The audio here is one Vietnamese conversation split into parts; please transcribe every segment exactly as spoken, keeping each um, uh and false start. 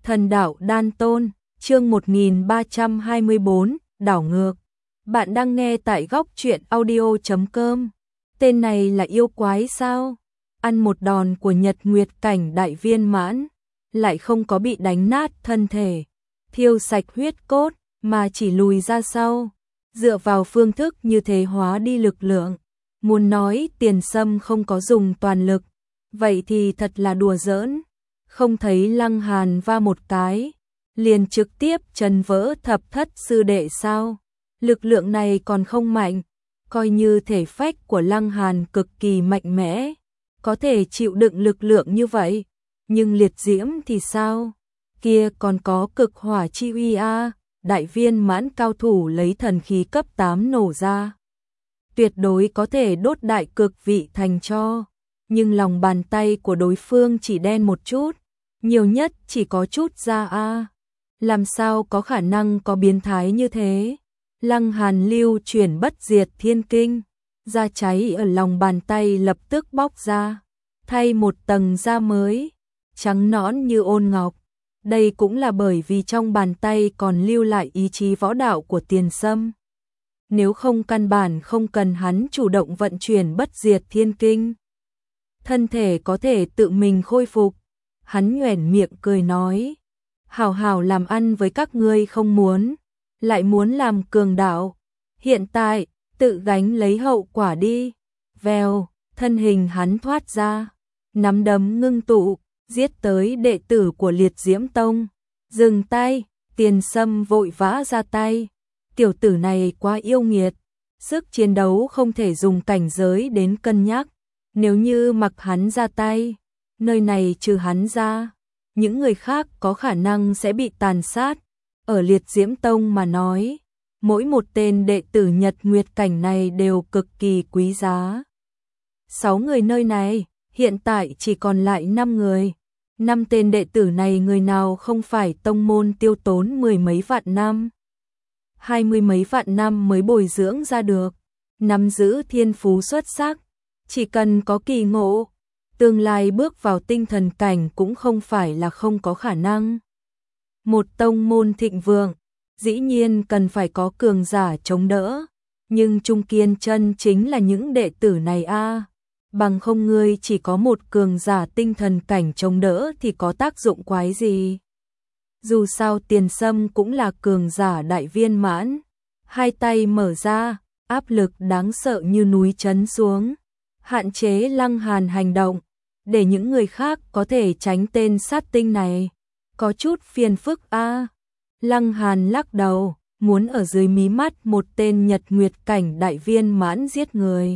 Thần đạo đan tôn, chương một nghìn ba trăm hai mươi bốn, đảo ngược. Bạn đang nghe tại góc truyện audio chấm com. Tên này là yêu quái sao? Ăn một đòn của Nhật Nguyệt cảnh đại viên mãn, lại không có bị đánh nát thân thể, thiêu sạch huyết cốt, mà chỉ lùi ra sau. Dựa vào phương thức như thế hóa đi lực lượng. Muốn nói Tiền Sâm không có dùng toàn lực, vậy thì thật là đùa giỡn. Không thấy Lăng Hàn va một cái, liền trực tiếp trần vỡ thập thất sư đệ sao? Lực lượng này còn không mạnh, coi như thể phách của Lăng Hàn cực kỳ mạnh mẽ, có thể chịu đựng lực lượng như vậy, nhưng liệt diễm thì sao? Kia còn có cực hỏa chi uy a, đại viên mãn cao thủ lấy thần khí cấp tám nổ ra, tuyệt đối có thể đốt đại cực vị thành tro, nhưng lòng bàn tay của đối phương chỉ đen một chút, nhiều nhất chỉ có chút da a. Làm sao có khả năng có biến thái như thế? Lăng Hàn lưu chuyển bất diệt thiên kinh, da cháy ở lòng bàn tay lập tức bóc ra, thay một tầng da mới, trắng nõn như ôn ngọc. Đây cũng là bởi vì trong bàn tay còn lưu lại ý chí võ đạo của Tiền Sâm. Nếu không căn bản không cần hắn chủ động vận chuyển bất diệt thiên kinh, thân thể có thể tự mình khôi phục. Hắn nhoẻn miệng cười nói, hảo hảo làm ăn với các ngươi không muốn, lại muốn làm cường đạo, hiện tại, tự gánh lấy hậu quả đi. Vèo, thân hình hắn thoát ra, nắm đấm ngưng tụ, giết tới đệ tử của Liệt Diễm Tông. Dừng tay, Tiền Sâm vội vã ra tay, tiểu tử này quá yêu nghiệt, sức chiến đấu không thể dùng cảnh giới đến cân nhắc, nếu như mặc hắn ra tay, nơi này trừ hắn ra, những người khác có khả năng sẽ bị tàn sát. Ở Liệt Diễm Tông mà nói, mỗi một tên đệ tử Nhật Nguyệt cảnh này đều cực kỳ quý giá. Sáu người nơi này, hiện tại chỉ còn lại năm người. Năm tên đệ tử này người nào không phải tông môn tiêu tốn mười mấy vạn năm, hai mươi mấy vạn năm mới bồi dưỡng ra được, nắm giữ thiên phú xuất sắc, chỉ cần có kỳ ngộ, tương lai bước vào tinh thần cảnh cũng không phải là không có khả năng. Một tông môn thịnh vượng, dĩ nhiên cần phải có cường giả chống đỡ, nhưng trung kiên chân chính là những đệ tử này a, bằng không ngươi chỉ có một cường giả tinh thần cảnh chống đỡ thì có tác dụng quái gì. Dù sao Tiền Sâm cũng là cường giả đại viên mãn, hai tay mở ra, áp lực đáng sợ như núi trấn xuống, hạn chế Lăng Hàn hành động, để những người khác có thể tránh tên sát tinh này. Có chút phiền phức a. Lăng Hàn lắc đầu, muốn ở dưới mí mắt một tên Nhật Nguyệt cảnh đại viên mãn giết người,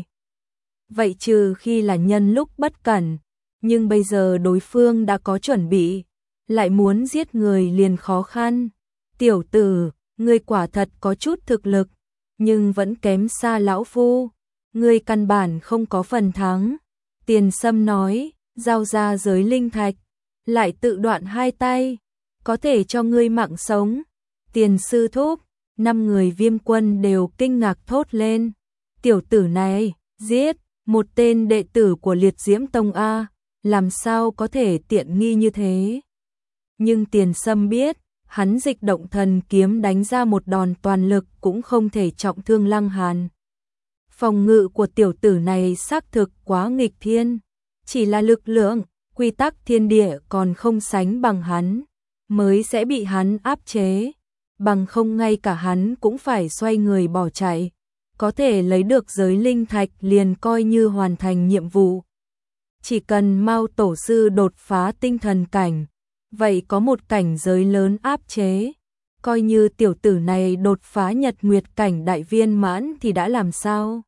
vậy trừ khi là nhân lúc bất cẩn, nhưng bây giờ đối phương đã có chuẩn bị, lại muốn giết người liền khó khăn. Tiểu tử, ngươi quả thật có chút thực lực, nhưng vẫn kém xa lão phu, ngươi căn bản không có phần thắng. Tiền Sâm nói, giao ra giới linh thạch, lại tự đoạn hai tay, có thể cho ngươi mạng sống. Tiền sư thúc, năm người Viêm Quân đều kinh ngạc thốt lên, tiểu tử này, giết một tên đệ tử của Liệt Diễm Tông a, làm sao có thể tiện nghi như thế. Nhưng Tiền Sâm biết, hắn dịch động thần kiếm đánh ra một đòn toàn lực cũng không thể trọng thương Lăng Hàn. Phòng ngự của tiểu tử này xác thực quá nghịch thiên, chỉ là lực lượng, quy tắc thiên địa còn không sánh bằng hắn, mới sẽ bị hắn áp chế, bằng không ngay cả hắn cũng phải xoay người bỏ chạy. Có thể lấy được giới linh thạch liền coi như hoàn thành nhiệm vụ. Chỉ cần Mao tổ sư đột phá tinh thần cảnh, vậy có một cảnh giới lớn áp chế. Coi như tiểu tử này đột phá Nhật Nguyệt cảnh đại viên mãn thì đã làm sao?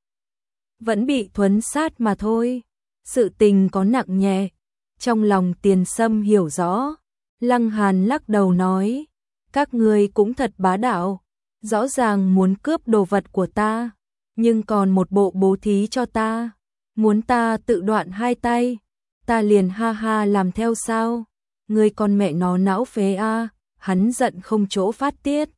Vẫn bị thuấn sát mà thôi. Sự tình có nặng nhẹ, trong lòng Tiền Sâm hiểu rõ. Lăng Hàn lắc đầu nói, các ngươi cũng thật bá đạo, rõ ràng muốn cướp đồ vật của ta, nhưng còn một bộ bố thí cho ta, muốn ta tự đoạn hai tay, ta liền ha ha làm theo sao? Ngươi con mẹ nó não phế a. Hắn giận không chỗ phát tiết,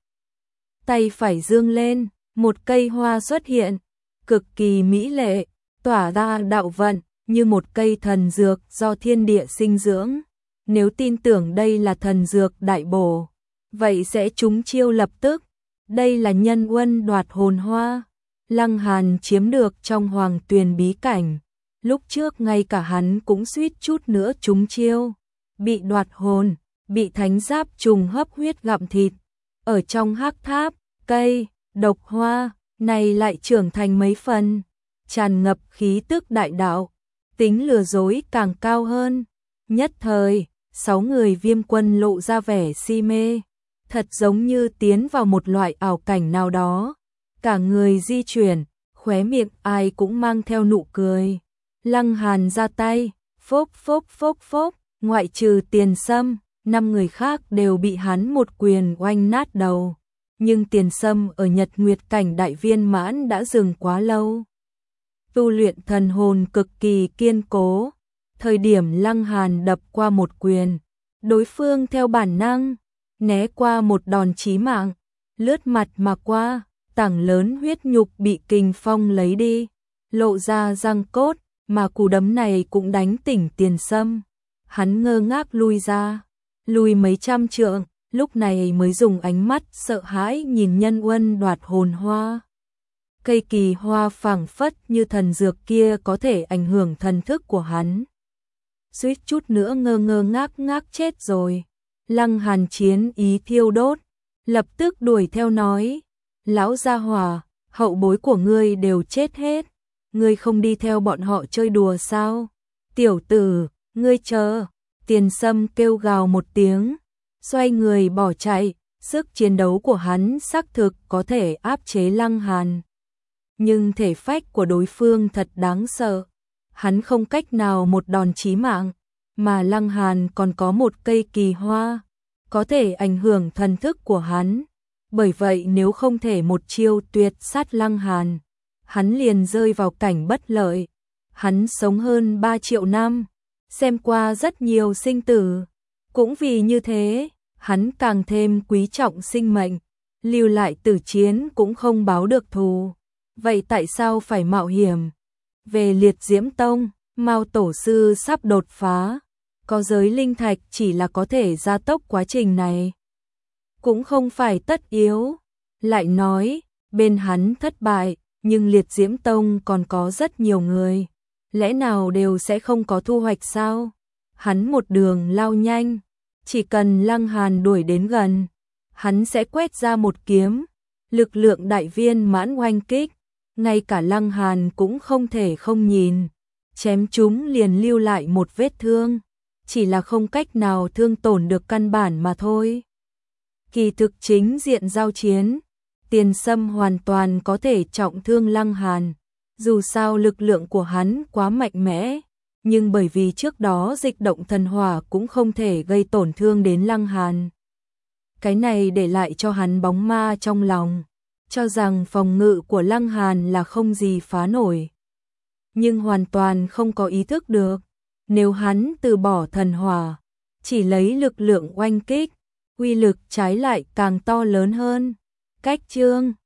tay phải dương lên, một cây hoa xuất hiện, cực kỳ mỹ lệ, tỏa ra đạo vận như một cây thần dược do thiên địa sinh dưỡng, Nếu tin tưởng đây là thần dược đại bổ, vậy sẽ trúng chiêu lập tức. Đây là nhân huân đoạt hồn hoa, Lăng Hàn chiếm được trong Hoàng Tuyền bí cảnh. Lúc trước ngay cả hắn cũng suýt chút nữa trúng chiêu, bị đoạt hồn, bị thánh giáp trùng hấp huyết gặm thịt. Ở trong hắc tháp, cây, độc hoa, này lại trưởng thành mấy phần, tràn ngập khí tức đại đạo, tính lừa dối càng cao hơn. Nhất thời, sáu người Viêm Quân lộ ra vẻ si mê, thật giống như tiến vào một loại ảo cảnh nào đó. Cả người di chuyển, khóe miệng ai cũng mang theo nụ cười. Lăng Hàn ra tay, phốc phốc phốc phốc, ngoại trừ Tiền Sâm, năm người khác đều bị hắn một quyền oanh nát đầu. Nhưng Tiền Sâm ở Nhật Nguyệt cảnh đại viên mãn đã dừng quá lâu. Tu luyện thần hồn cực kỳ kiên cố. Thời điểm Lăng Hàn đập qua một quyền, đối phương theo bản năng né qua một đòn chí mạng, lướt mặt mà qua, tảng lớn huyết nhục bị kình phong lấy đi, lộ ra răng cốt, mà cú đấm này cũng đánh tỉnh Tiền Sâm. Hắn ngơ ngác lui ra, lùi mấy trăm trượng, lúc này mới dùng ánh mắt sợ hãi nhìn nhân huân đoạt hồn hoa. Cây kỳ hoa phảng phất như thần dược kia có thể ảnh hưởng thần thức của hắn. Suýt chút nữa ngơ ngơ ngác ngác chết rồi. Lăng Hàn chiến ý thiêu đốt, lập tức đuổi theo nói, lão gia hỏa, hậu bối của ngươi đều chết hết, ngươi không đi theo bọn họ chơi đùa sao? Tiểu tử, ngươi chờ. Tiền Sâm kêu gào một tiếng, xoay người bỏ chạy, sức chiến đấu của hắn xác thực có thể áp chế Lăng Hàn. Nhưng thể phách của đối phương thật đáng sợ, hắn không cách nào một đòn chí mạng, mà Lăng Hàn còn có một cây kỳ hoa, có thể ảnh hưởng thần thức của hắn. Bởi vậy nếu không thể một chiêu tuyệt sát Lăng Hàn, hắn liền rơi vào cảnh bất lợi. Hắn sống hơn ba triệu năm, xem qua rất nhiều sinh tử, cũng vì như thế, hắn càng thêm quý trọng sinh mệnh, lưu lại tử chiến cũng không báo được thù. Vậy tại sao phải mạo hiểm? Về Liệt Diễm Tông, Mao tổ sư sắp đột phá, có giới linh thạch chỉ là có thể gia tốc quá trình này, cũng không phải tất yếu. Lại nói, bên hắn thất bại, nhưng Liệt Diễm Tông còn có rất nhiều người, lẽ nào đều sẽ không có thu hoạch sao? Hắn một đường lao nhanh, chỉ cần Lăng Hàn đuổi đến gần, hắn sẽ quét ra một kiếm, lực lượng đại viên mãn oanh kích, ngay cả Lăng Hàn cũng không thể không nhìn, chém chúng liền lưu lại một vết thương, chỉ là không cách nào thương tổn được căn bản mà thôi. Kỳ thực chính diện giao chiến, Tiền Sâm hoàn toàn có thể trọng thương Lăng Hàn, dù sao lực lượng của hắn quá mạnh mẽ, nhưng bởi vì trước đó dịch động thần hỏa cũng không thể gây tổn thương đến Lăng Hàn. Cái này để lại cho hắn bóng ma trong lòng, cho rằng phòng ngự của Lăng Hàn là không gì phá nổi. Nhưng hoàn toàn không có ý thức được, nếu hắn từ bỏ thần hỏa, chỉ lấy lực lượng oanh kích, uy lực trái lại càng to lớn hơn. Cách chương